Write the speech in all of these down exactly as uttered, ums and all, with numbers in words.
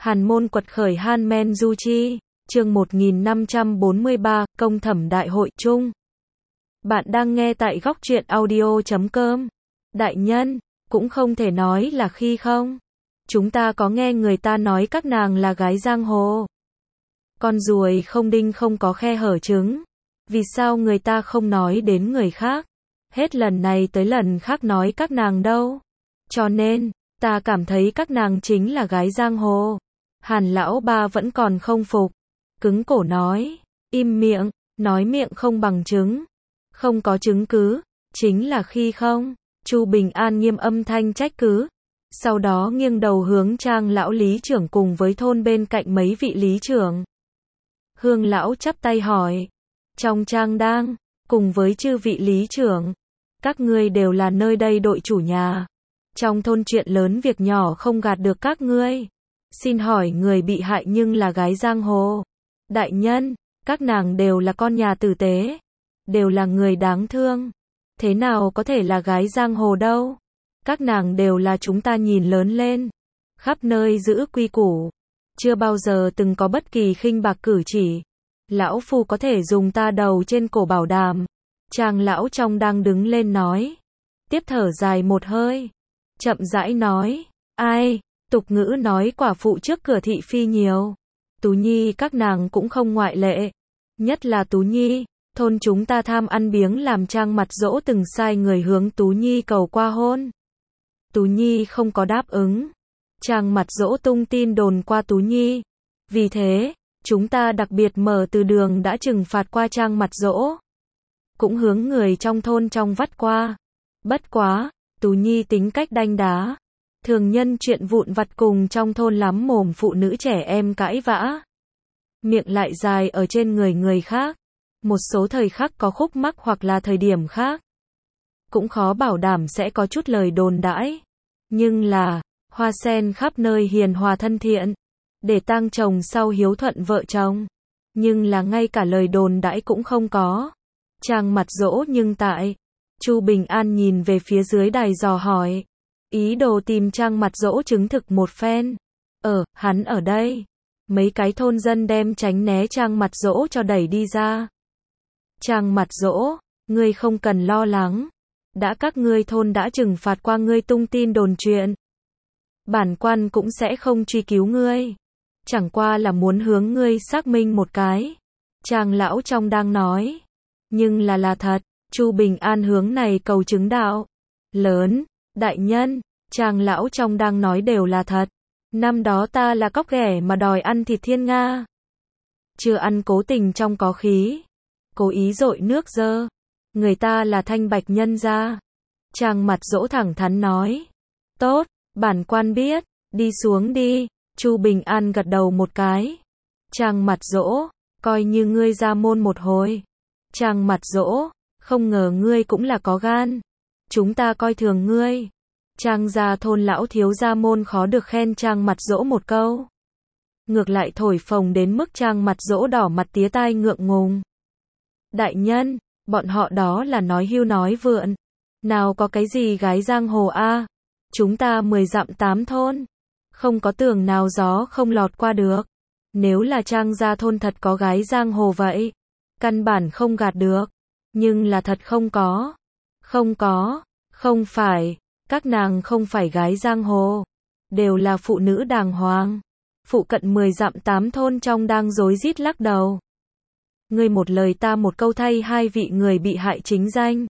Hàn môn quật khởi Han Men Du Chi, chương một nghìn năm trăm bốn mươi ba, công thẩm đại hội chung. Bạn đang nghe tại góc truyện audio chấm com. Đại nhân, cũng không thể nói là khi không. Chúng ta có nghe người ta nói các nàng là gái giang hồ. Con ruồi không đinh không có khe hở trứng. Vì sao người ta không nói đến người khác? Hết lần này tới lần khác nói các nàng đâu. Cho nên, ta cảm thấy các nàng chính là gái giang hồ. Hàn lão ba vẫn còn không phục. Cứng cổ nói, im miệng, nói miệng không bằng chứng. Không có chứng cứ, chính là khi không. Chu Bình An nghiêm âm thanh trách cứ. Sau đó nghiêng đầu hướng Trang lão lý trưởng cùng với thôn bên cạnh mấy vị lý trưởng. Hương lão chắp tay hỏi, trong Trang đang, cùng với chư vị lý trưởng, các ngươi đều là nơi đây đội chủ nhà. Trong thôn chuyện lớn việc nhỏ không gạt được các ngươi. Xin hỏi người bị hại nhưng là gái giang hồ. Đại nhân, các nàng đều là con nhà tử tế, đều là người đáng thương. Thế nào có thể là gái giang hồ đâu? Các nàng đều là chúng ta nhìn lớn lên, khắp nơi giữ quy củ, chưa bao giờ từng có bất kỳ khinh bạc cử chỉ. Lão phu có thể dùng ta đầu trên cổ bảo đảm. Trang lão trong đang đứng lên nói, tiếp thở dài một hơi, chậm rãi nói, ai, tục ngữ nói quả phụ trước cửa thị phi nhiều. Tú Nhi các nàng cũng không ngoại lệ. Nhất là Tú Nhi, thôn chúng ta tham ăn biếng làm Trang mặt dỗ từng sai người hướng Tú Nhi cầu qua hôn. Tú Nhi không có đáp ứng. Trang mặt dỗ tung tin đồn qua Tú Nhi. Vì thế, chúng ta đặc biệt mở từ đường đã trừng phạt qua Trang mặt dỗ. Cũng hướng người trong thôn trong vắt qua. Bất quá, Tú Nhi tính cách đanh đá. Thường nhân chuyện vụn vặt cùng trong thôn lắm mồm phụ nữ trẻ em cãi vã. Miệng lại dài ở trên người người khác. Một số thời khắc có khúc mắc hoặc là thời điểm khác. Cũng khó bảo đảm sẽ có chút lời đồn đãi. Nhưng là, hoa sen khắp nơi hiền hòa thân thiện. Để tang chồng sau hiếu thuận vợ chồng. Nhưng là ngay cả lời đồn đãi cũng không có. Trang mặt dỗ nhưng tại. Chu Bình An nhìn về phía dưới đài dò hỏi. Ý đồ tìm Trang mặt dỗ chứng thực một phen. Ờ, hắn ở đây. Mấy cái thôn dân đem tránh né Trang mặt dỗ cho đẩy đi ra. Trang mặt dỗ, ngươi không cần lo lắng. Đã các ngươi thôn đã trừng phạt qua ngươi tung tin đồn chuyện. Bản quan cũng sẽ không truy cứu ngươi. Chẳng qua là muốn hướng ngươi xác minh một cái. Trang lão trong đang nói. Nhưng là là thật. Chu Bình An hướng này cầu chứng đạo. Lớn, đại nhân, Trang lão trong đang nói đều là thật. Năm đó ta là cóc ghẻ mà đòi ăn thịt thiên nga. Chưa ăn cố tình trong có khí. Cố ý dội nước dơ. Người ta là thanh bạch nhân gia. Trang mặt dỗ thẳng thắn nói. Tốt, bản quan biết, đi xuống đi. Chu Bình An gật đầu một cái. Trang mặt dỗ, coi như ngươi ra môn một hồi. Trang mặt dỗ, không ngờ ngươi cũng là có gan. Chúng ta coi thường ngươi. Trang gia thôn lão thiếu gia môn khó được khen Trang mặt dỗ một câu. Ngược lại thổi phồng đến mức Trang mặt dỗ đỏ mặt tía tai ngượng ngùng. Đại nhân, bọn họ đó là nói hưu nói vượn. Nào có cái gì gái giang hồ a? Chúng ta mười dặm tám thôn. Không có tường nào gió không lọt qua được. Nếu là Trang gia thôn thật có gái giang hồ vậy. Căn bản không gạt được. Nhưng là thật không có. Không có. Không phải. Các nàng không phải gái giang hồ. Đều là phụ nữ đàng hoàng. Phụ cận mười dặm tám thôn trong đang rối rít lắc đầu. Ngươi một lời ta một câu thay hai vị người bị hại chính danh.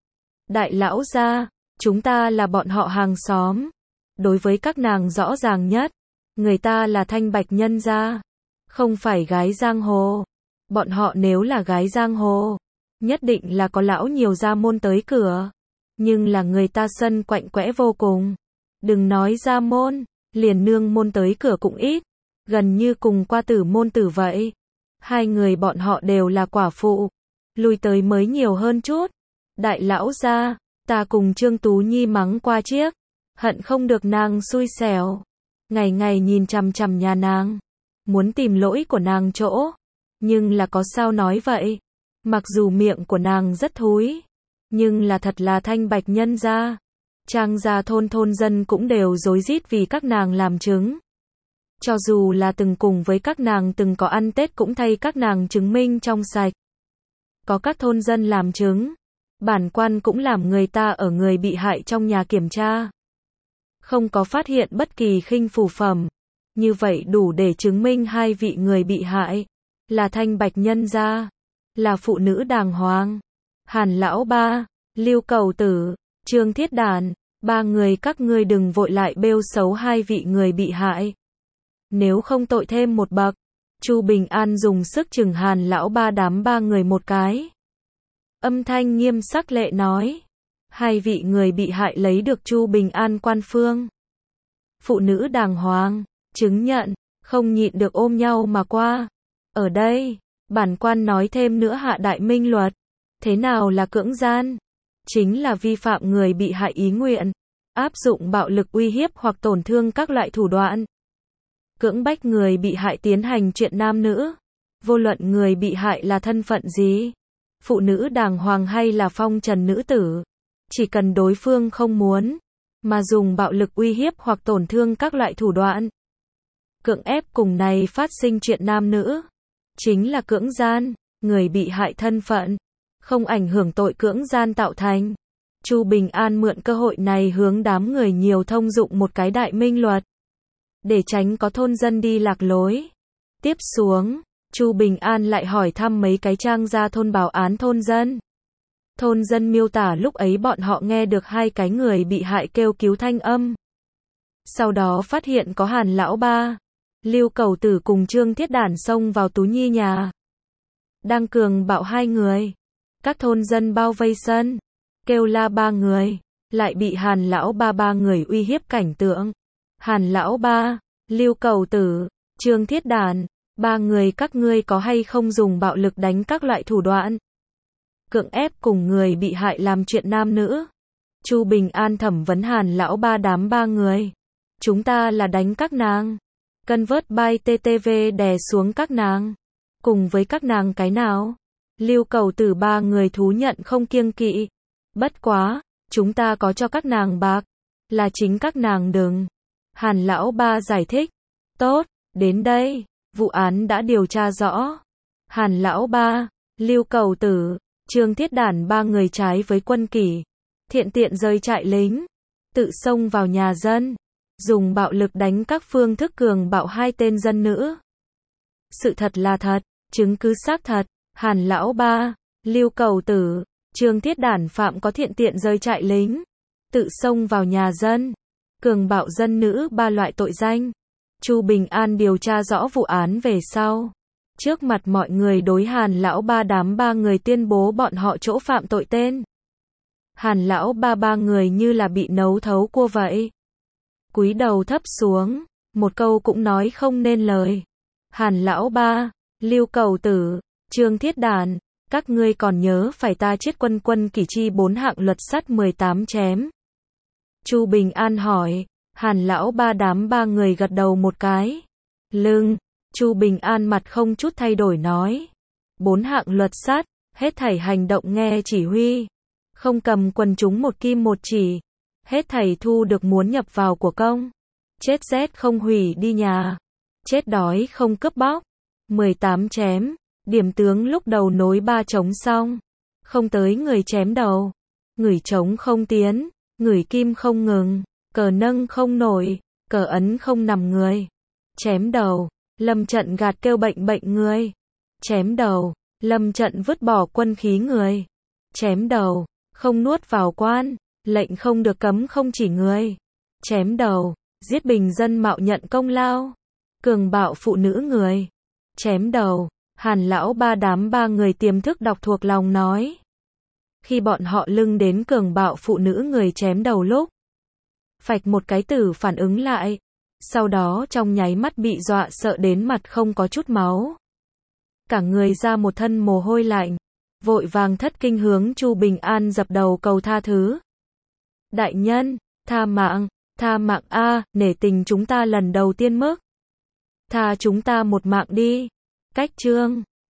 Đại lão gia, chúng ta là bọn họ hàng xóm. Đối với các nàng rõ ràng nhất. Người ta là thanh bạch nhân gia. Không phải gái giang hồ. Bọn họ nếu là gái giang hồ. Nhất định là có lão nhiều gia môn tới cửa. Nhưng là người ta sân quạnh quẽ vô cùng. Đừng nói gia môn. Liền nương môn tới cửa cũng ít. Gần như cùng qua tử môn tử vậy. Hai người bọn họ đều là quả phụ. Lui tới mới nhiều hơn chút. Đại lão gia, ta cùng Trương Tú Nhi mắng qua chiếc. Hận không được nàng xui xẻo. Ngày ngày nhìn chằm chằm nhà nàng. Muốn tìm lỗi của nàng chỗ. Nhưng là có sao nói vậy. Mặc dù miệng của nàng rất thúi. Nhưng là thật là thanh bạch nhân gia. Trang gia thôn thôn dân cũng đều rối rít vì các nàng làm chứng. Cho dù là từng cùng với các nàng từng có ăn Tết cũng thay các nàng chứng minh trong sạch. Có các thôn dân làm chứng. Bản quan cũng làm người ta ở người bị hại trong nhà kiểm tra. Không có phát hiện bất kỳ khinh phù phẩm. Như vậy đủ để chứng minh hai vị người bị hại là thanh bạch nhân gia, là phụ nữ đàng hoàng. Hàn lão ba, Lưu Cầu Tử, Trương Thiết Đản, ba người các ngươi đừng vội lại bêu xấu hai vị người bị hại. Nếu không tội thêm một bậc. Chu Bình An dùng sức chừng Hàn lão ba đám ba người một cái. Âm thanh nghiêm sắc lệ nói. Hai vị người bị hại lấy được Chu Bình An quan phương. Phụ nữ đàng hoàng, chứng nhận, không nhịn được ôm nhau mà qua. Ở đây, bản quan nói thêm nữa hạ đại minh luật. Thế nào là cưỡng gian? Chính là vi phạm người bị hại ý nguyện, áp dụng bạo lực uy hiếp hoặc tổn thương các loại thủ đoạn. Cưỡng bách người bị hại tiến hành chuyện nam nữ. Vô luận người bị hại là thân phận gì, phụ nữ đàng hoàng hay là phong trần nữ tử. Chỉ cần đối phương không muốn, mà dùng bạo lực uy hiếp hoặc tổn thương các loại thủ đoạn. Cưỡng ép cùng này phát sinh chuyện nam nữ. Chính là cưỡng gian, người bị hại thân phận. Không ảnh hưởng tội cưỡng gian tạo thành. Chu Bình An mượn cơ hội này hướng đám người nhiều thông dụng một cái đại minh luật. Để tránh có thôn dân đi lạc lối. Tiếp xuống, Chu Bình An lại hỏi thăm mấy cái trang gia thôn báo án thôn dân. Thôn dân miêu tả lúc ấy bọn họ nghe được hai cái người bị hại kêu cứu thanh âm. Sau đó phát hiện có Hàn lão ba, Lưu Cầu Tử cùng Trương Thiết Đản xông vào Tú Nhi nhà. Đang cường bạo hai người. Các thôn dân bao vây sân, kêu la ba người, lại bị Hàn lão ba ba người uy hiếp cảnh tượng. Hàn lão ba, Lưu Cầu Tử, Trương Thiết Đản, ba người các ngươi có hay không dùng bạo lực đánh các loại thủ đoạn? Cưỡng ép cùng người bị hại làm chuyện nam nữ. Chu Bình An thẩm vấn Hàn lão ba đám ba người. Chúng ta là đánh các nàng. Cân vớt bay tê tê vê đè xuống các nàng. Cùng với các nàng cái nào? Lưu Cầu Tử ba người thú nhận không kiêng kỵ. Bất quá, chúng ta có cho các nàng bạc. Là chính các nàng đừng. Hàn lão ba giải thích. Tốt, đến đây, vụ án đã điều tra rõ. Hàn lão ba, Lưu Cầu Tử, Trương Thiết Đản ba người trái với quân kỷ. Thiện tiện rơi trại lính. Tự xông vào nhà dân. Dùng bạo lực đánh các phương thức cường bạo hai tên dân nữ. Sự thật là thật, chứng cứ xác thật. Hàn lão ba, Lưu Cầu Tử, Trương Thiết Đản phạm có thiện tiện rơi trại lính. Tự xông vào nhà dân. Cường bạo dân nữ ba loại tội danh. Chu Bình An điều tra rõ vụ án về sau. Trước mặt mọi người đối Hàn lão ba đám ba người tuyên bố bọn họ chỗ phạm tội tên. Hàn lão ba ba người như là bị nấu thấu cua vậy. Cúi đầu thấp xuống, một câu cũng nói không nên lời. Hàn lão ba, Lưu Cầu Tử, Trương Thiết Đản, các ngươi còn nhớ phải ta chết quân quân kỷ chi bốn hạng luật sắt mười tám chém. Chu Bình An hỏi. Hàn lão ba đám ba người gật đầu một cái. Lưng, Chu Bình An mặt không chút thay đổi nói. Bốn hạng luật sắt, hết thảy hành động nghe chỉ huy. Không cầm quần chúng một kim một chỉ. Hết thảy thu được muốn nhập vào của công. Chết rét không hủy đi nhà. Chết đói không cướp bóc. mười tám chém. Điểm tướng lúc đầu nối ba trống xong. Không tới người chém đầu. Người trống không tiến. Người kim không ngừng. Cờ nâng không nổi. Cờ ấn không nằm người. Chém đầu. Lâm trận gạt kêu bệnh bệnh người. Chém đầu. Lâm trận vứt bỏ quân khí người. Chém đầu. Không nuốt vào quan. Lệnh không được cấm không chỉ người. Chém đầu. Giết bình dân mạo nhận công lao. Cường bạo phụ nữ người. Chém đầu. Hàn lão ba đám ba người tiềm thức đọc thuộc lòng nói. Khi bọn họ lưng đến cường bạo phụ nữ người chém đầu lúc. Phạch một cái tử phản ứng lại. Sau đó trong nháy mắt bị dọa sợ đến mặt không có chút máu. Cả người ra một thân mồ hôi lạnh. Vội vàng thất kinh hướng Chu Bình An dập đầu cầu tha thứ. Đại nhân, tha mạng, tha mạng a, nể tình chúng ta lần đầu tiên mức. Tha chúng ta một mạng đi. Cách chương